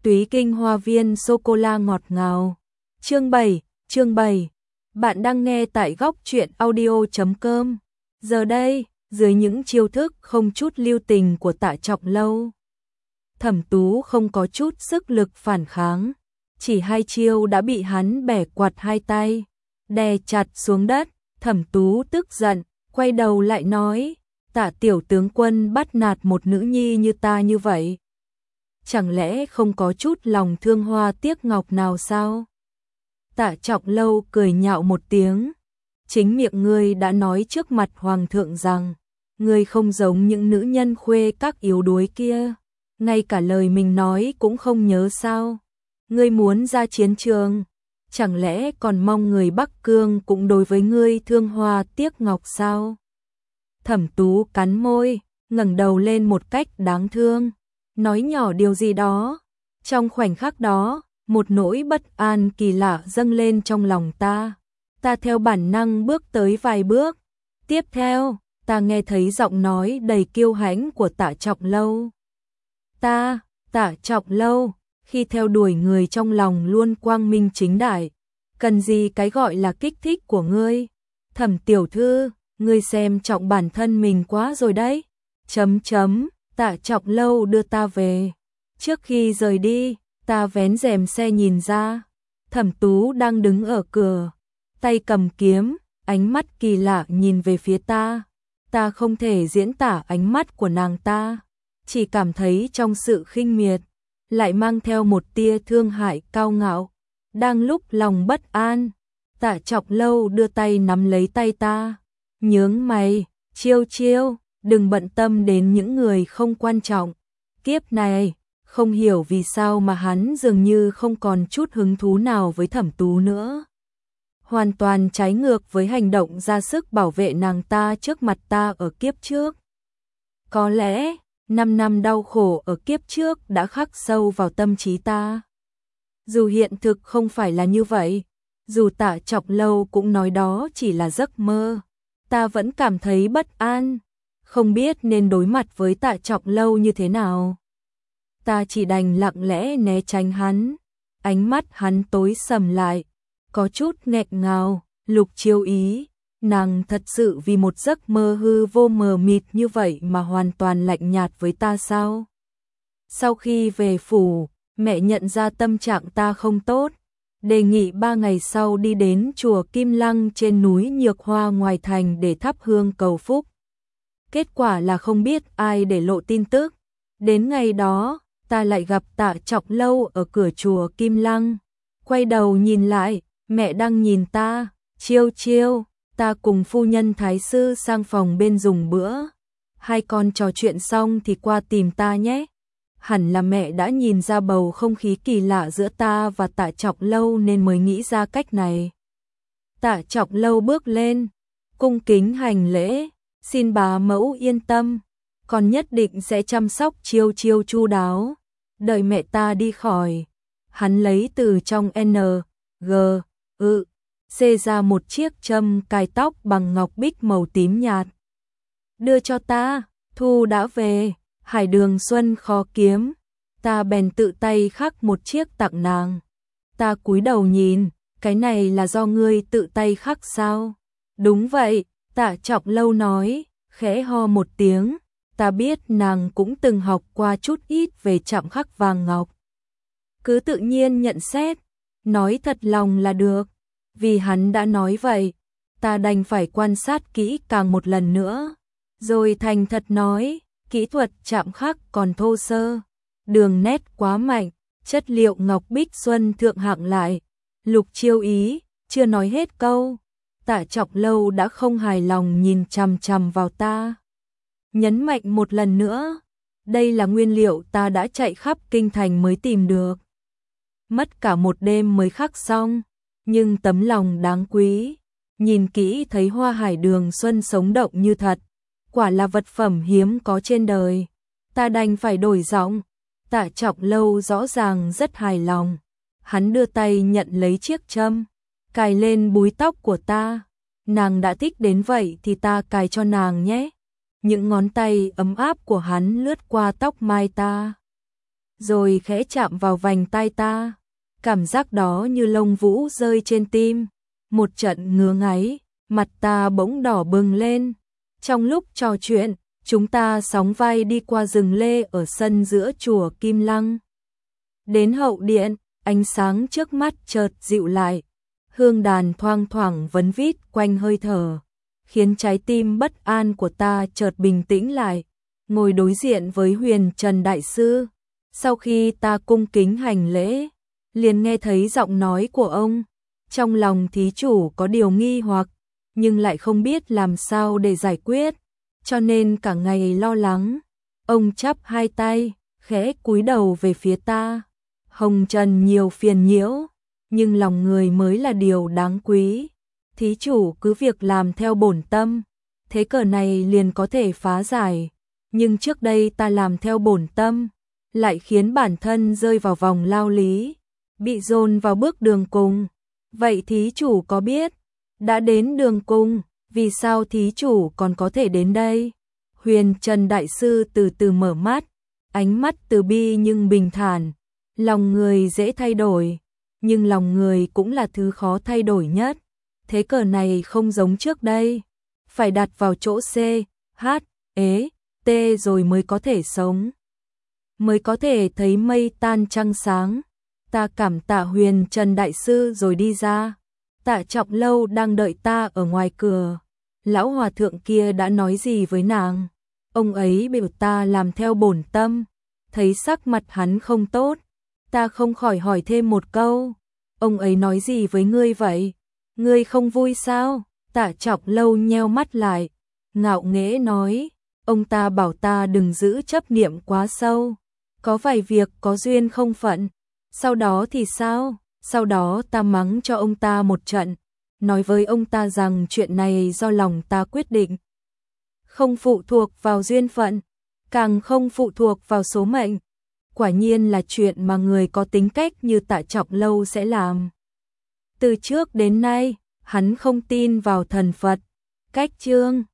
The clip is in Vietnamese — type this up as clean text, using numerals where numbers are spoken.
Túy Kinh Hoa Viên sô-cô-la ngọt ngào. Chương 7. Bạn đang nghe tại góc truyện audio.com. Giờ đây, dưới những chiêu thức không chút lưu tình của Tạ Trọng Lâu, Thẩm Tú không có chút sức lực phản kháng, chỉ 2 chiêu đã bị hắn bẻ quạt 2 tay, đè chặt xuống đất. Thẩm Tú tức giận, quay đầu lại nói: Tạ tiểu tướng quân bắt nạt một nữ nhi như ta như vậy, chẳng lẽ không có chút lòng thương hoa tiếc ngọc nào sao? Tạ Trọng Lâu cười nhạo một tiếng: chính miệng ngươi đã nói trước mặt hoàng thượng rằng ngươi không giống những nữ nhân khuê các yếu đuối kia, ngay cả lời mình nói cũng không nhớ sao? Ngươi muốn ra chiến trường, chẳng lẽ còn mong người Bắc Cương cũng đối với ngươi thương hoa tiếc ngọc sao? Thẩm Tú cắn môi, ngẩng đầu lên một cách đáng thương, nói nhỏ điều gì đó. Trong khoảnh khắc đó, một nỗi bất an kỳ lạ dâng lên trong lòng ta. Ta theo bản năng bước tới vài bước. Tiếp theo, ta nghe thấy giọng nói đầy kiêu hãnh của Tạ Trọng Lâu. Tạ Trọng Lâu, khi theo đuổi người trong lòng luôn quang minh chính đại, cần gì cái gọi là kích thích của ngươi? Thẩm tiểu thư, ngươi xem trọng bản thân mình quá rồi đấy. Tạ Trọng Lâu đưa ta về. Trước khi rời đi, ta vén rèm xe nhìn ra, Thẩm Tú đang đứng ở cửa, tay cầm kiếm, ánh mắt kỳ lạ nhìn về phía ta. Ta không thể diễn tả ánh mắt của nàng ta, chỉ cảm thấy trong sự khinh miệt lại mang theo một tia thương hại cao ngạo. Đang lúc lòng bất an, Tạ Trọng Lâu đưa tay nắm lấy tay ta, nhướng mày: Chiêu, đừng bận tâm đến những người không quan trọng. Kiếp này, không hiểu vì sao mà hắn dường như không còn chút hứng thú nào với Thẩm Tú nữa. Hoàn toàn trái ngược với hành động ra sức bảo vệ nàng ta trước mặt ta ở kiếp trước. Có lẽ, 5 năm đau khổ ở kiếp trước đã khắc sâu vào tâm trí ta. Dù hiện thực không phải là như vậy, dù Tạ Trọng Lâu cũng nói đó chỉ là giấc mơ, ta vẫn cảm thấy bất an, không biết nên đối mặt với Tạ Trọng Lâu như thế nào. Ta chỉ đành lặng lẽ né tránh hắn. Ánh mắt hắn tối sầm lại, có chút nghẹn ngào. Lục Chiêu Ý, nàng thật sự vì một giấc mơ hư vô mờ mịt như vậy mà hoàn toàn lạnh nhạt với ta sao? Sau khi về phủ, mẹ nhận ra tâm trạng ta không tốt, đề nghị 3 ngày sau đi đến chùa Kim Lăng trên núi Nhược Hoa ngoài thành để thắp hương cầu phúc. Kết quả là không biết ai để lộ tin tức. Đến ngày đó, ta lại gặp Tạ Trọng Lâu ở cửa chùa Kim Lăng. Quay đầu nhìn lại, mẹ đang nhìn ta. Chiêu, ta cùng phu nhân thái sư sang phòng bên dùng bữa. Hai con trò chuyện xong thì qua tìm ta nhé. Hẳn là mẹ đã nhìn ra bầu không khí kỳ lạ giữa ta và Tạ Trọng Lâu nên mới nghĩ ra cách này. Tạ Trọng Lâu bước lên, cung kính hành lễ: Xin bá mẫu yên tâm, con nhất định sẽ chăm sóc Chiêu chu đáo. Đợi mẹ ta đi khỏi, hắn lấy từ trong C ra một chiếc châm cài tóc bằng ngọc bích màu tím nhạt. Đưa cho ta, thu đã về, hải đường xuân khó kiếm. Ta bèn tự tay khắc một chiếc tặng nàng. Ta cúi đầu nhìn, cái này là do ngươi tự tay khắc sao? Đúng vậy, Tạ Trọng Lâu nói, khẽ ho một tiếng. Ta biết nàng cũng từng học qua chút ít về chạm khắc vàng ngọc. Cứ tự nhiên nhận xét, nói thật lòng là được. Vì hắn đã nói vậy, ta đành phải quan sát kỹ càng một lần nữa. Rồi thành thật nói, kỹ thuật chạm khắc còn thô sơ, đường nét quá mạnh, chất liệu ngọc bích xuân thượng hạng lại. Lục Chiêu Ý chưa nói hết câu, Tạ Trọng Lâu đã không hài lòng nhìn chằm chằm vào ta. Nhấn mạnh một lần nữa, đây là nguyên liệu ta đã chạy khắp kinh thành mới tìm được. Mất cả một đêm mới khắc xong, nhưng tấm lòng đáng quý. Nhìn kỹ thấy hoa hải đường xuân sống động như thật, quả là vật phẩm hiếm có trên đời. Ta đành phải đổi giọng. Tạ Trọng Lâu rõ ràng rất hài lòng. Hắn đưa tay nhận lấy chiếc châm, cài lên búi tóc của ta. Nàng đã thích đến vậy thì ta cài cho nàng nhé. Những ngón tay ấm áp của hắn lướt qua tóc mai ta, rồi khẽ chạm vào vành tai ta. Cảm giác đó như lông vũ rơi trên tim, một trận ngứa ngáy, mặt ta bỗng đỏ bừng lên. Trong lúc trò chuyện, chúng ta sóng vai đi qua rừng lê ở sân giữa chùa Kim Lăng. Đến hậu điện, ánh sáng trước mắt chợt dịu lại, hương đàn thoang thoảng vấn vít quanh hơi thở, khiến trái tim bất an của ta chợt bình tĩnh lại. Ngồi đối diện với Huyền Trần Đại Sư, sau khi ta cung kính hành lễ, liền nghe thấy giọng nói của ông. Trong lòng thí chủ có điều nghi hoặc, nhưng lại không biết làm sao để giải quyết, cho nên cả ngày lo lắng. Ông chắp hai tay, khẽ cúi đầu về phía ta. Hồng trần nhiều phiền nhiễu, nhưng lòng người mới là điều đáng quý. Thí chủ cứ việc làm theo bổn tâm, thế cờ này liền có thể phá giải. Nhưng trước đây ta làm theo bổn tâm, lại khiến bản thân rơi vào vòng lao lý, bị dồn vào bước đường cùng. Vậy thí chủ có biết, đã đến đường cùng, vì sao thí chủ còn có thể đến đây? Huyền Trần Đại Sư từ từ mở mắt, ánh mắt từ bi nhưng bình thản. Lòng người dễ thay đổi, nhưng lòng người cũng là thứ khó thay đổi nhất. Thế cờ này không giống trước đây, phải đặt vào chỗ C, H, E, T rồi mới có thể sống, mới có thể thấy mây tan trăng sáng. Ta cảm tạ Huyền Trần Đại Sư rồi đi ra. Tạ Trọng Lâu đang đợi ta ở ngoài cửa. Lão hòa thượng kia đã nói gì với nàng? Ông ấy bảo ta làm theo bổn tâm. Thấy sắc mặt hắn không tốt, ta không khỏi hỏi thêm một câu. Ông ấy nói gì với ngươi vậy? Ngươi không vui sao? Tạ Trọng Lâu nheo mắt lại, ngạo nghễ nói. Ông ta bảo ta đừng giữ chấp niệm quá sâu. Có vài việc có duyên không phận. Sau đó thì sao? Sau đó ta mắng cho ông ta một trận, nói với ông ta rằng chuyện này do lòng ta quyết định, không phụ thuộc vào duyên phận, càng không phụ thuộc vào số mệnh. Quả nhiên là chuyện mà người có tính cách như Tạ Trọng Lâu sẽ làm. Từ trước đến nay, hắn không tin vào thần Phật, cách chương